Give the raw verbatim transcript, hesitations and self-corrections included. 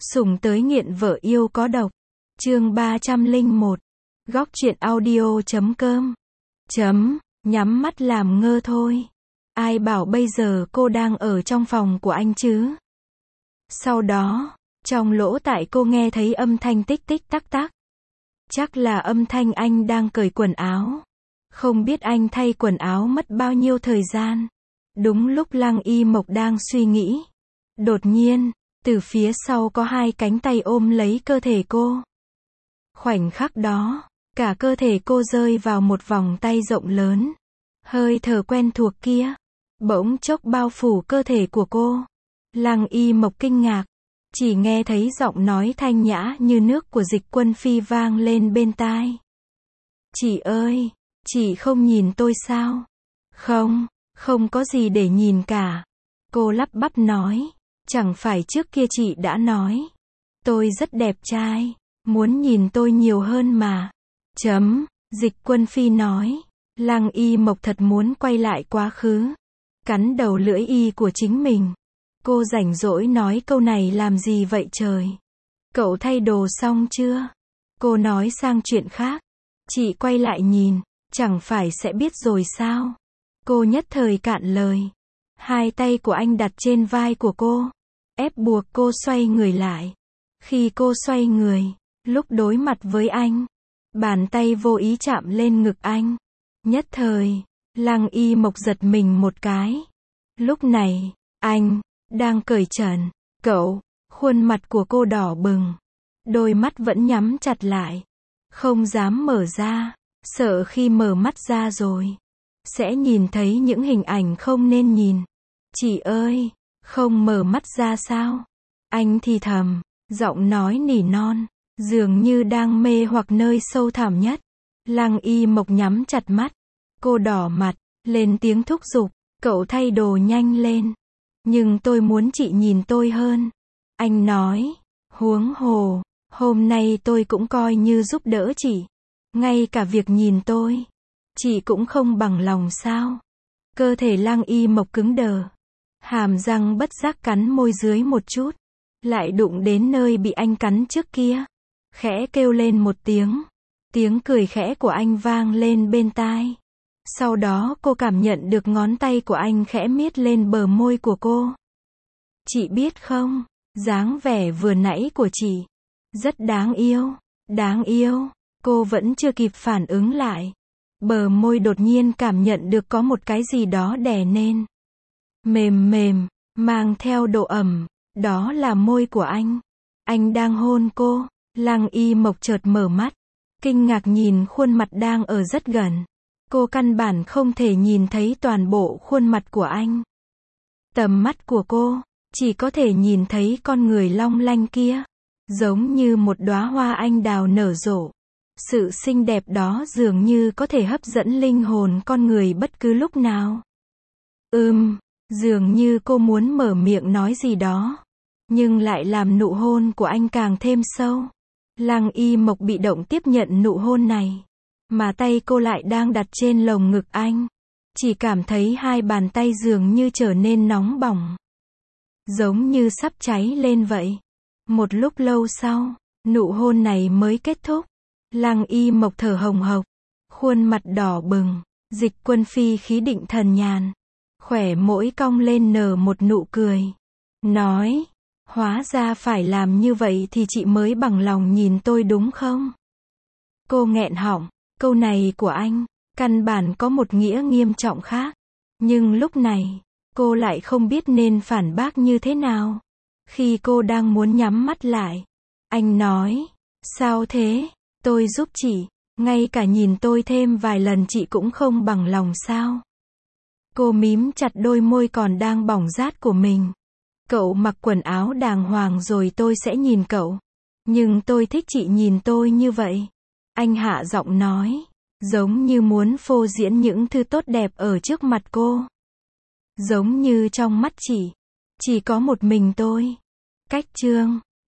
Sủng tới nghiện vợ yêu có độc. Chương ba trăm lẻ một. Góc truyện audio chấm com. Chấm, nhắm mắt làm ngơ thôi. Ai bảo bây giờ cô đang ở trong phòng của anh chứ? Sau đó, trong lỗ tai cô nghe thấy âm thanh tích tích tắc tắc. Chắc là âm thanh anh đang cởi quần áo. Không biết anh thay quần áo mất bao nhiêu thời gian. Đúng lúc Lăng Y Mộc đang suy nghĩ, đột nhiên, từ phía sau có hai cánh tay ôm lấy cơ thể cô. Khoảnh khắc đó, cả cơ thể cô rơi vào một vòng tay rộng lớn. Hơi thở quen thuộc kia, bỗng chốc bao phủ cơ thể của cô. Lăng Y Mộc kinh ngạc, chỉ nghe thấy giọng nói thanh nhã như nước của Dịch Quân Phi vang lên bên tai. Chị ơi, chị không nhìn tôi sao? Không, không có gì để nhìn cả. Cô lắp bắp nói, chẳng phải trước kia chị đã nói, tôi rất đẹp trai, muốn nhìn tôi nhiều hơn mà. Chấm, Dịch Quân Phi nói. Lăng Y Mộc thật muốn quay lại quá khứ, cắn đầu lưỡi y của chính mình. Cô rảnh rỗi nói câu này làm gì vậy trời? Cậu thay đồ xong chưa? Cô nói sang chuyện khác. Chị quay lại nhìn, chẳng phải sẽ biết rồi sao? Cô nhất thời cạn lời. Hai tay của anh đặt trên vai của cô, ép buộc cô xoay người lại. Khi cô xoay người, lúc đối mặt với anh, bàn tay vô ý chạm lên ngực anh. Nhất thời, Lăng Y Mộc giật mình một cái. Lúc này, anh đang cởi trần. Cậu, khuôn mặt của cô đỏ bừng, đôi mắt vẫn nhắm chặt lại, không dám mở ra, sợ khi mở mắt ra rồi sẽ nhìn thấy những hình ảnh không nên nhìn. Chị ơi, không mở mắt ra sao? Anh thì thầm, giọng nói nỉ non, dường như đang mê hoặc nơi sâu thẳm nhất. Lăng Y Mộc nhắm chặt mắt, cô đỏ mặt, lên tiếng thúc giục, cậu thay đồ nhanh lên. Nhưng tôi muốn chị nhìn tôi hơn. Anh nói, huống hồ, hôm nay tôi cũng coi như giúp đỡ chị. Ngay cả việc nhìn tôi, chị cũng không bằng lòng sao? Cơ thể Lăng Y Mộc cứng đờ, hàm răng bất giác cắn môi dưới một chút, lại đụng đến nơi bị anh cắn trước kia. Khẽ kêu lên một tiếng, tiếng cười khẽ của anh vang lên bên tai. Sau đó cô cảm nhận được ngón tay của anh khẽ miết lên bờ môi của cô. Chị biết không, dáng vẻ vừa nãy của chị rất đáng yêu, đáng yêu. Cô vẫn chưa kịp phản ứng lại, bờ môi đột nhiên cảm nhận được có một cái gì đó đè lên. Mềm mềm, mang theo độ ẩm, đó là môi của anh. Anh đang hôn cô. Lăng Y Mộc chợt mở mắt, kinh ngạc nhìn khuôn mặt đang ở rất gần. Cô căn bản không thể nhìn thấy toàn bộ khuôn mặt của anh. Tầm mắt của cô chỉ có thể nhìn thấy con người long lanh kia, giống như một đóa hoa anh đào nở rộ. Sự xinh đẹp đó dường như có thể hấp dẫn linh hồn con người bất cứ lúc nào. Ừm, dường như cô muốn mở miệng nói gì đó, nhưng lại làm nụ hôn của anh càng thêm sâu. Lăng Y Mộc bị động tiếp nhận nụ hôn này, mà tay cô lại đang đặt trên lồng ngực anh. Chỉ cảm thấy hai bàn tay dường như trở nên nóng bỏng, giống như sắp cháy lên vậy. Một lúc lâu sau, nụ hôn này mới kết thúc. Lăng Y Mộc thở hồng hộc, khuôn mặt đỏ bừng. Dịch Quân Phi khí định thần nhàn, khỏe môi cong lên nở một nụ cười, nói, hóa ra phải làm như vậy thì chị mới bằng lòng nhìn tôi đúng không? Cô nghẹn họng, câu này của anh căn bản có một nghĩa nghiêm trọng khác, nhưng lúc này cô lại không biết nên phản bác như thế nào. Khi cô đang muốn nhắm mắt lại, anh nói, sao thế? Tôi giúp chị, ngay cả nhìn tôi thêm vài lần chị cũng không bằng lòng sao? Cô mím chặt đôi môi còn đang bỏng rát của mình. Cậu mặc quần áo đàng hoàng rồi tôi sẽ nhìn cậu. Nhưng tôi thích chị nhìn tôi như vậy. Anh hạ giọng nói, giống như muốn phô diễn những thứ tốt đẹp ở trước mặt cô. Giống như trong mắt chị chỉ có một mình tôi. Cách chương